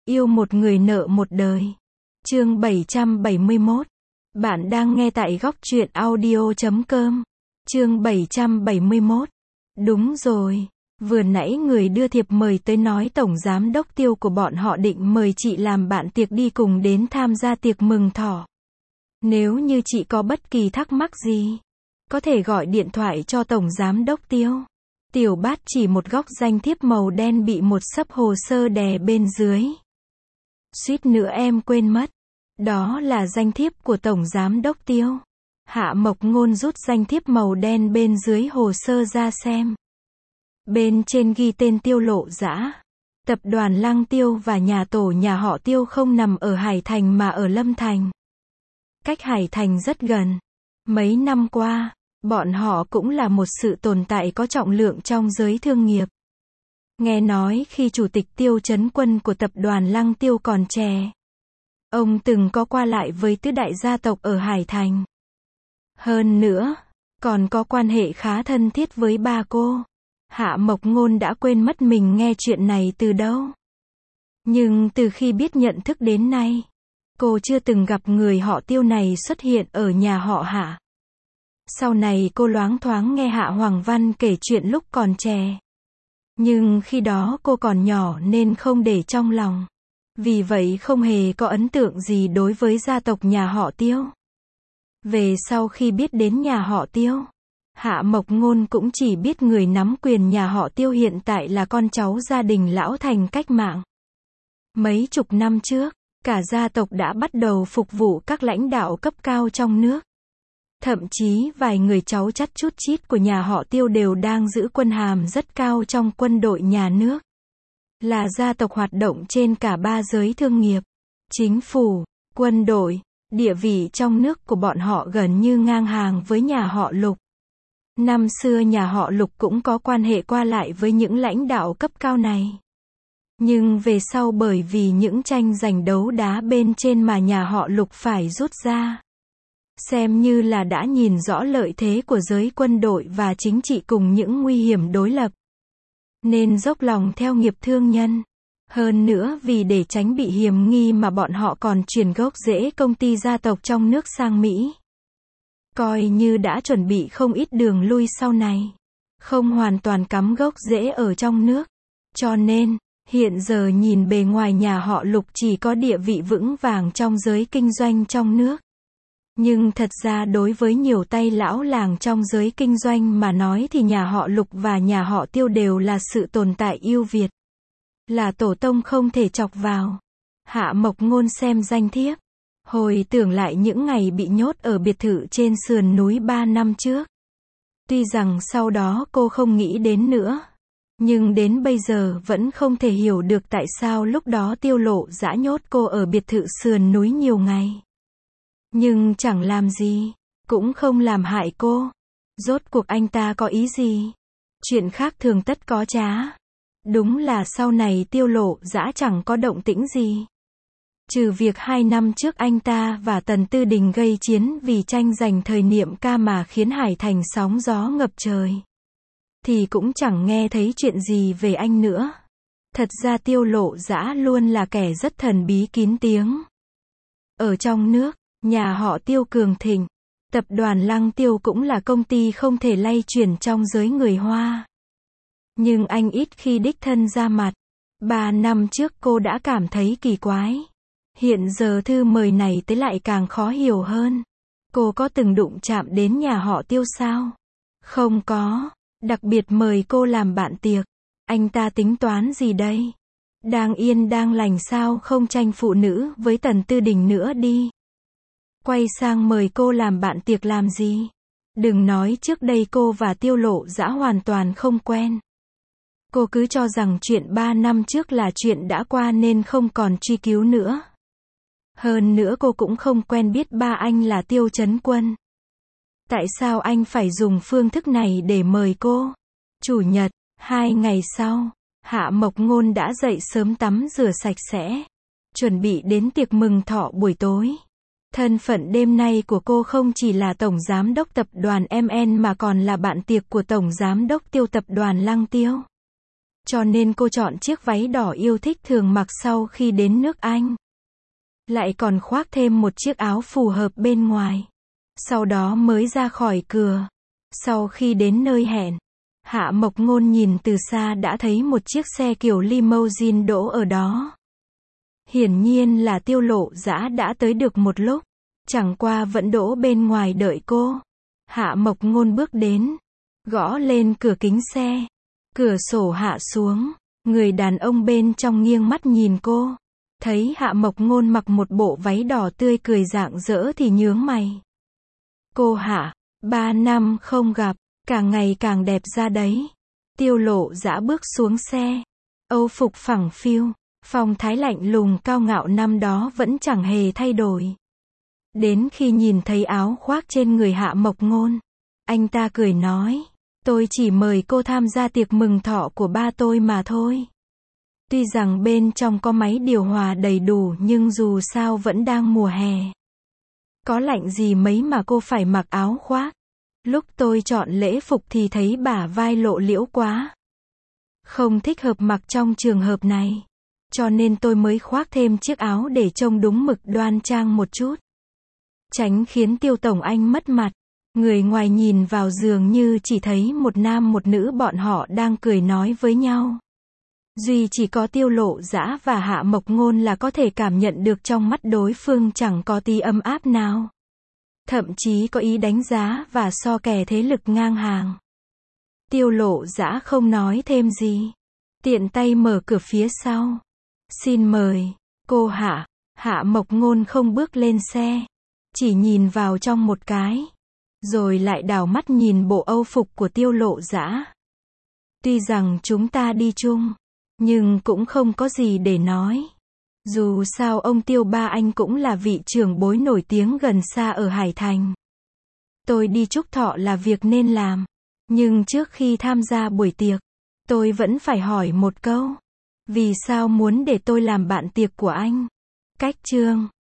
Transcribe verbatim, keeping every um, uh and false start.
Yêu một người nợ một đời. Chương bảy trăm bảy mươi mốt. Bạn đang nghe tại góc truyện audio chấm com. Chương bảy trăm bảy mươi mốt. Đúng rồi. Vừa nãy người đưa thiệp mời tới nói tổng giám đốc Tiêu của bọn họ định mời chị làm bạn tiệc đi cùng đến tham gia tiệc mừng thọ. Nếu như chị có bất kỳ thắc mắc gì, có thể gọi điện thoại cho tổng giám đốc Tiêu. Tiểu Bát chỉ một góc danh thiếp màu đen bị một xấp hồ sơ đè bên dưới. Suýt nữa em quên mất. Đó là danh thiếp của tổng giám đốc Tiêu. Hạ Mộc Ngôn rút danh thiếp màu đen bên dưới hồ sơ ra xem. Bên trên ghi tên Tiêu Lộ Dã. Tập đoàn Lăng Tiêu và nhà tổ nhà họ Tiêu không nằm ở Hải Thành mà ở Lâm Thành. Cách Hải Thành rất gần. Mấy năm qua, bọn họ cũng là một sự tồn tại có trọng lượng trong giới thương nghiệp. Nghe nói khi chủ tịch Tiêu Chấn Quân của tập đoàn Lăng Tiêu còn trẻ, ông từng có qua lại với tứ đại gia tộc ở Hải Thành. Hơn nữa, còn có quan hệ khá thân thiết với ba cô. Hạ Mộc Ngôn đã quên mất mình nghe chuyện này từ đâu. Nhưng từ khi biết nhận thức đến nay, cô chưa từng gặp người họ Tiêu này xuất hiện ở nhà họ Hạ. Sau này cô loáng thoáng nghe Hạ Hoàng Văn kể chuyện lúc còn trẻ. Nhưng khi đó cô còn nhỏ nên không để trong lòng. Vì vậy không hề có ấn tượng gì đối với gia tộc nhà họ Tiêu. Về sau khi biết đến nhà họ Tiêu, Hạ Mộc Ngôn cũng chỉ biết người nắm quyền nhà họ Tiêu hiện tại là con cháu gia đình lão thành cách mạng. Mấy chục năm trước, cả gia tộc đã bắt đầu phục vụ các lãnh đạo cấp cao trong nước. Thậm chí vài người cháu chắt chút chít của nhà họ Tiêu đều đang giữ quân hàm rất cao trong quân đội nhà nước. Là gia tộc hoạt động trên cả ba giới thương nghiệp, chính phủ, quân đội, địa vị trong nước của bọn họ gần như ngang hàng với nhà họ Lục. Năm xưa nhà họ Lục cũng có quan hệ qua lại với những lãnh đạo cấp cao này. Nhưng về sau bởi vì những tranh giành đấu đá bên trên mà nhà họ Lục phải rút ra. Xem như là đã nhìn rõ lợi thế của giới quân đội và chính trị cùng những nguy hiểm đối lập. Nên dốc lòng theo nghiệp thương nhân. Hơn nữa vì để tránh bị hiềm nghi mà bọn họ còn chuyển gốc rễ công ty gia tộc trong nước sang Mỹ. Coi như đã chuẩn bị không ít đường lui sau này. Không hoàn toàn cắm gốc rễ ở trong nước. Cho nên, hiện giờ nhìn bề ngoài nhà họ Lục chỉ có địa vị vững vàng trong giới kinh doanh trong nước. Nhưng thật ra đối với nhiều tay lão làng trong giới kinh doanh mà nói thì nhà họ Lục và nhà họ Tiêu đều là sự tồn tại ưu việt. Là tổ tông không thể chọc vào. Hạ Mộc Ngôn xem danh thiếp. Hồi tưởng lại những ngày bị nhốt ở biệt thự trên sườn núi ba năm trước. Tuy rằng sau đó cô không nghĩ đến nữa. Nhưng đến bây giờ vẫn không thể hiểu được tại sao lúc đó Tiêu Lộ Dã nhốt cô ở biệt thự sườn núi nhiều ngày. Nhưng chẳng làm gì, cũng không làm hại cô. Rốt cuộc anh ta có ý gì? Chuyện khác thường tất có trá. Đúng là sau này Tiêu Lộ Dã chẳng có động tĩnh gì. Trừ việc hai năm trước anh ta và Tần Tư Đình gây chiến vì tranh giành thời niệm ca mà khiến Hải Thành sóng gió ngập trời. Thì cũng chẳng nghe thấy chuyện gì về anh nữa. Thật ra Tiêu Lộ Dã luôn là kẻ rất thần bí kín tiếng. Ở trong nước, nhà họ Tiêu cường thịnh. Tập đoàn Lăng Tiêu cũng là công ty không thể lay chuyển trong giới người Hoa. Nhưng anh ít khi đích thân ra mặt. Ba năm trước cô đã cảm thấy kỳ quái. Hiện giờ thư mời này tới lại càng khó hiểu hơn. Cô có từng đụng chạm đến nhà họ Tiêu sao? Không có. Đặc biệt mời cô làm bạn tiệc. Anh ta tính toán gì đây? Đang yên đang lành sao không tranh phụ nữ với Tần Tư Đình nữa đi. Quay sang mời cô làm bạn tiệc làm gì? Đừng nói trước đây cô và Tiêu Lộ Dã hoàn toàn không quen. Cô cứ cho rằng chuyện ba năm trước là chuyện đã qua nên không còn truy cứu nữa. Hơn nữa cô cũng không quen biết ba anh là Tiêu Chấn Quân. Tại sao anh phải dùng phương thức này để mời cô? Chủ nhật, hai ngày sau, Hạ Mộc Ngôn đã dậy sớm tắm rửa sạch sẽ. Chuẩn bị đến tiệc mừng thọ buổi tối. Thân phận đêm nay của cô không chỉ là Tổng Giám đốc Tập đoàn em en mà còn là bạn tiệc của Tổng Giám đốc Tiêu Tập đoàn Lăng Tiêu. cho nên cô chọn chiếc váy đỏ yêu thích thường mặc sau khi đến nước Anh. Lại còn khoác thêm một chiếc áo phù hợp bên ngoài. Sau đó mới ra khỏi cửa. Sau khi đến nơi hẹn, Hạ Mộc Ngôn nhìn từ xa đã thấy một chiếc xe kiểu limousine đỗ ở đó. Hiển nhiên là Tiêu Lộ Dã đã tới được một lúc, chẳng qua vẫn đỗ bên ngoài đợi cô. Hạ Mộc Ngôn bước đến, gõ lên cửa kính xe. Cửa sổ hạ xuống, người đàn ông bên trong nghiêng mắt nhìn cô. Thấy Hạ Mộc Ngôn mặc một bộ váy đỏ tươi cười rạng rỡ thì nhướng mày. Cô Hạ, ba năm không gặp, càng ngày càng đẹp ra đấy. Tiêu Lộ Dã bước xuống xe. Âu phục phẳng phiu, phong thái lạnh lùng cao ngạo năm đó vẫn chẳng hề thay đổi. Đến khi nhìn thấy áo khoác trên người Hạ Mộc Ngôn, anh ta cười nói, tôi chỉ mời cô tham gia tiệc mừng thọ của ba tôi mà thôi. Tuy rằng bên trong có máy điều hòa đầy đủ nhưng dù sao vẫn đang mùa hè. Có lạnh gì mấy mà cô phải mặc áo khoác. Lúc tôi chọn lễ phục thì thấy bả vai lộ liễu quá. Không thích hợp mặc trong trường hợp này. Cho nên tôi mới khoác thêm chiếc áo để trông đúng mực đoan trang một chút. Tránh khiến Tiêu Tổng Anh mất mặt. Người ngoài nhìn vào dường như chỉ thấy một nam một nữ bọn họ đang cười nói với nhau. Duy chỉ có Tiêu Lộ Dã và Hạ Mộc Ngôn là có thể cảm nhận được trong mắt đối phương chẳng có tí ấm áp nào. Thậm chí có ý đánh giá và so kè thế lực ngang hàng. Tiêu Lộ Dã không nói thêm gì. Tiện tay mở cửa phía sau. Xin mời, cô Hạ. Hạ Mộc Ngôn không bước lên xe. Chỉ nhìn vào trong một cái. Rồi lại đảo mắt nhìn bộ âu phục của Tiêu Lộ Dã. Tuy rằng chúng ta đi chung, nhưng cũng không có gì để nói. Dù sao ông Tiêu ba anh cũng là vị trưởng bối nổi tiếng gần xa ở Hải Thành. Tôi đi chúc thọ là việc nên làm. Nhưng trước khi tham gia buổi tiệc, tôi vẫn phải hỏi một câu. Vì sao muốn để tôi làm bạn tiệc của anh? Cách chương